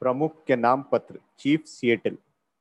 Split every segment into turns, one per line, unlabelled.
प्रमुख के नाम पत्र, चीफ सिएटल।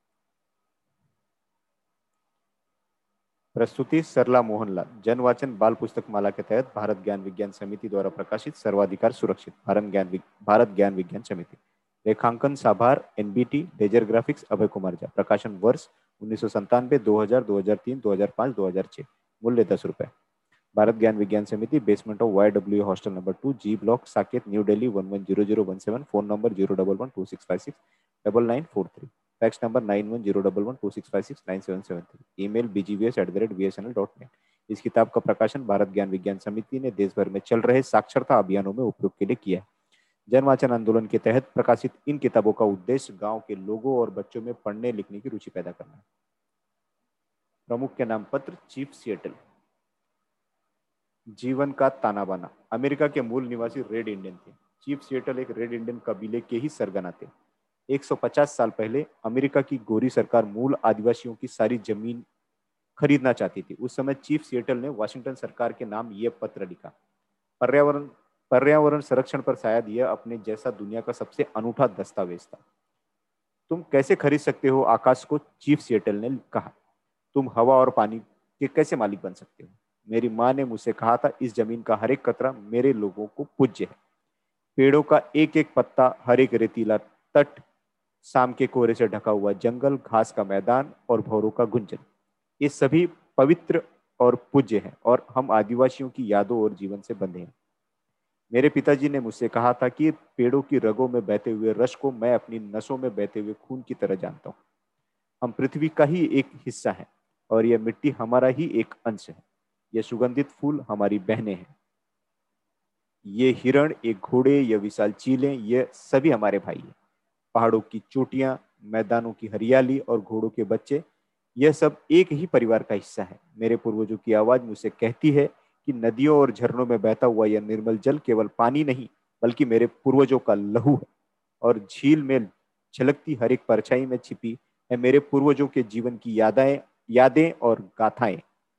प्रस्तुति सरला मोहनलाल। जन वाचन बाल पुस्तक माला के तहत भारत ज्ञान विज्ञान समिति द्वारा प्रकाशित सर्वाधिकार सुरक्षित भारत ज्ञान विज्ञान समिति। रेखांकन साभार NBT laser graphics Abhay Kumar Jha. प्रकाशन वर्ष 1997, 2000, 2003, 2005, 2006। मूल्य 10 रुपए। Bharat Gyan Vigyan Samiti, basement of YW hostel number 2, G block, Saket, New Delhi 110017। Phone number 01126569943। Fax number 910112656977। Email bgvs@bsnl.net। इस किताब का प्रकाशन भारत ज्ञान विज्ञान समिति ने देश भर में चल रहे साक्षरता अभियानों में उपयोग के लिए किया है। जन वाचन आंदोलन के तहत प्रकाशित इन किताबों का उद्देश्य गांव के लोगों और बच्चों में पढ़ने लिखने की रुचि पैदा करना है। प्रमुख के नाम पत्र, चीफ सिएटल। जीवन का ताना बाना। अमेरिका के मूल निवासी रेड इंडियन थे। चीफ सिएटल एक रेड इंडियन कबीले के ही सरगना थे। 150 साल पहले अमेरिका की गोरी सरकार मूल आदिवासियों की सारी जमीन खरीदना चाहती थी। उस समय चीफ सिएटल ने वाशिंगटन सरकार के नाम यह पत्र लिखा। पर्यावरण पर्यावरण संरक्षण पर शायद यह अपने जैसा दुनिया का सबसे अनूठा दस्तावेज था। तुम कैसे खरीद सकते हो आकाश को, चीफ सिएटल ने कहा। तुम हवा और पानी के कैसे मालिक बन सकते हो? मेरी माँ ने मुझसे कहा था, इस जमीन का हर एक कतरा मेरे लोगों को पूज्य है। पेड़ों का एक एक पत्ता, हर एक रेतीला तट, शाम के कोहरे से ढका हुआ जंगल, घास का मैदान और भौरों का गुंजन, ये सभी पवित्र और पूज्य हैं और हम आदिवासियों की यादों और जीवन से बंधे हैं। मेरे पिताजी ने मुझसे कहा था कि पेड़ों की रगों में बहते हुए रस को मैं अपनी नसों में बहते हुए खून की तरह जानता हूँ। हम पृथ्वी का ही एक हिस्सा है और यह मिट्टी हमारा ही एक अंश है। यह सुगंधित फूल हमारी बहनें हैं। ये हिरण, ये घोड़े, ये विशाल चीलें, ये सभी हमारे भाई हैं। पहाड़ों की चोटियां, मैदानों की हरियाली और घोड़ों के बच्चे, यह सब एक ही परिवार का हिस्सा है। मेरे पूर्वजों की आवाज मुझसे कहती है कि नदियों और झरनों में बहता हुआ यह निर्मल जल केवल पानी नहीं, बल्कि मेरे पूर्वजों का लहू है। और झील में छलकती हर एक परछाई में छिपी है मेरे पूर्वजों के जीवन की यादें और गाथाएं।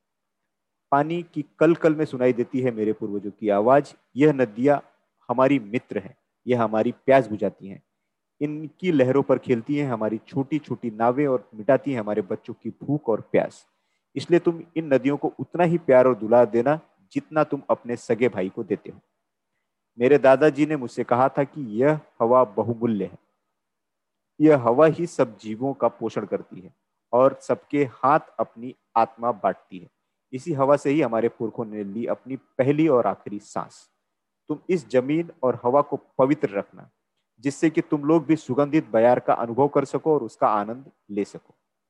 पानी की कल कल में सुनाई देती है मेरे पूर्वजों की आवाज। यह नदियां हमारी मित्र हैं, यह हमारी प्यास बुझाती हैं। इनकी लहरों पर खेलती हैं हमारी छोटी छोटी नावें और मिटाती हैं हमारे बच्चों की भूख और प्यास। इसलिए तुम इन नदियों को उतना ही प्यार और दुलार देना जितना तुम अपने सगे भाई को देते हो। मेरे दादाजी ने मुझसे कहा था कि यह हवा बहुमूल्य है। यह हवा ही सब जीवों का पोषण करती है और सबके हाथ अपनी आत्मा बांटती है। इसी हवा से ही हमारे पुरखों ने ली अपनी पहली और आखिरी सांस। तुम इस जमीन और हवा को पवित्र रखना, जिससे कि तुम लोग भी सुगंधित बयार का अनुभव कर सको और उसका आनंद ले सको।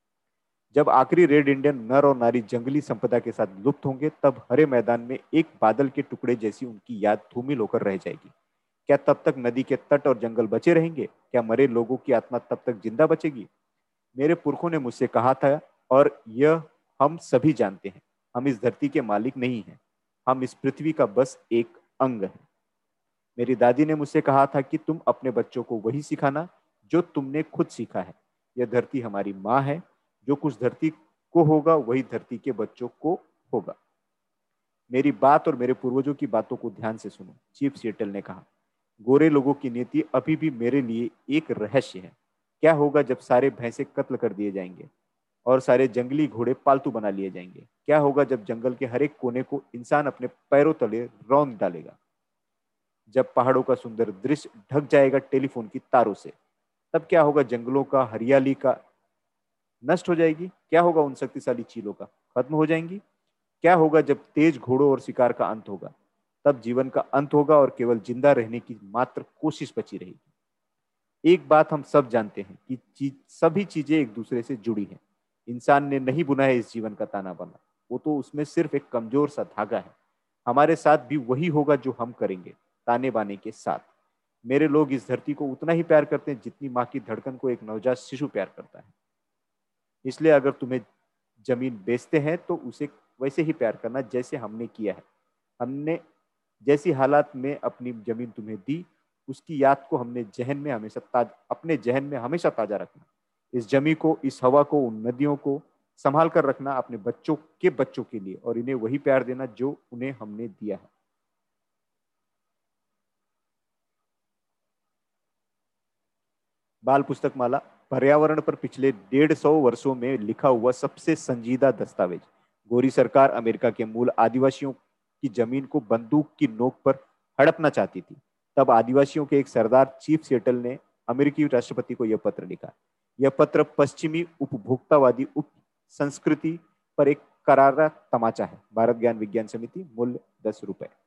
जब आखिरी रेड इंडियन नर और नारी जंगली संपदा के साथ लुप्त होंगे, तब हरे मैदान में एक बादल के टुकड़े जैसी उनकी याद धूमिल होकर रह जाएगी। क्या तब तक नदी के तट और जंगल बचे रहेंगे? क्या मरे लोगों की आत्मा तब तक जिंदा बचेगी? मेरे पुरखों ने मुझसे कहा था, और यह हम सभी जानते हैं, हम इस धरती के मालिक नहीं हैं। हम इस पृथ्वी का बस एक अंग है। मेरी दादी ने मुझसे कहा था कि तुम अपने बच्चों को वही सिखाना जो तुमने खुद सीखा है। यह धरती हमारी माँ है। जो कुछ धरती को होगा वही धरती के बच्चों को होगा। मेरी बात और मेरे पूर्वजों की बातों को ध्यान से सुनो, चीफ सिएटल ने कहा। गोरे लोगों की नीति अभी भी मेरे लिए एक रहस्य है। क्या होगा जब सारे भैंसे कत्ल कर दिए जाएंगे और सारे जंगली घोड़े पालतू बना लिए जाएंगे? क्या होगा जब जंगल के हर एक कोने को इंसान अपने पैरों तले रौंद डालेगा? जब पहाड़ों का सुंदर दृश्य ढक जाएगा टेलीफोन की तारों से, तब क्या होगा? जंगलों का हरियाली का नष्ट हो जाएगी। क्या होगा? उन शक्तिशाली चीलों का खत्म हो जाएंगी। क्या होगा जब तेज घोड़ों और शिकार का अंत होगा? तब जीवन का अंत होगा और केवल जिंदा रहने की मात्र कोशिश बची रहेगी। एक बात हम सब जानते हैं कि सभी चीजें एक दूसरे से जुड़ी हैं। इंसान ने नहीं बुना है इस जीवन का ताना बाना, वो तो उसमें सिर्फ एक कमजोर सा धागा है। हमारे साथ भी वही होगा जो हम करेंगे, ताने बाने के साथ। मेरे लोग इस धरती को उतना ही प्यार करते हैं जितनी माँ की धड़कन को एक नवजात शिशु प्यार करता है। इसलिए अगर तुम्हें जमीन बेचते हैं तो उसे वैसे ही प्यार करना जैसे हमने किया है। हमने जैसी हालात में अपनी जमीन तुम्हें दी, उसकी याद को अपने जहन में हमेशा ताजा रखना। इस जमी को, इस हवा को, उन नदियों को संभाल कर रखना अपने बच्चों के बच्चों के लिए, और इन्हें वही प्यार देना जो उन्हें हमने दिया है। बाल पुस्तक माला पर्यावरण पर पिछले 150 वर्षों में लिखा हुआ सबसे संजीदा दस्तावेज। गोरी सरकार अमेरिका के मूल आदिवासियों की जमीन को बंदूक की नोक पर हड़पना चाहती थी। तब आदिवासियों के एक सरदार चीफ सेटल ने अमेरिकी राष्ट्रपति को यह पत्र लिखा। यह पत्र पश्चिमी उपभोक्तावादी उप संस्कृति पर एक करारा तमाचा है। भारत ज्ञान विज्ञान समिति, मूल्य ₹10।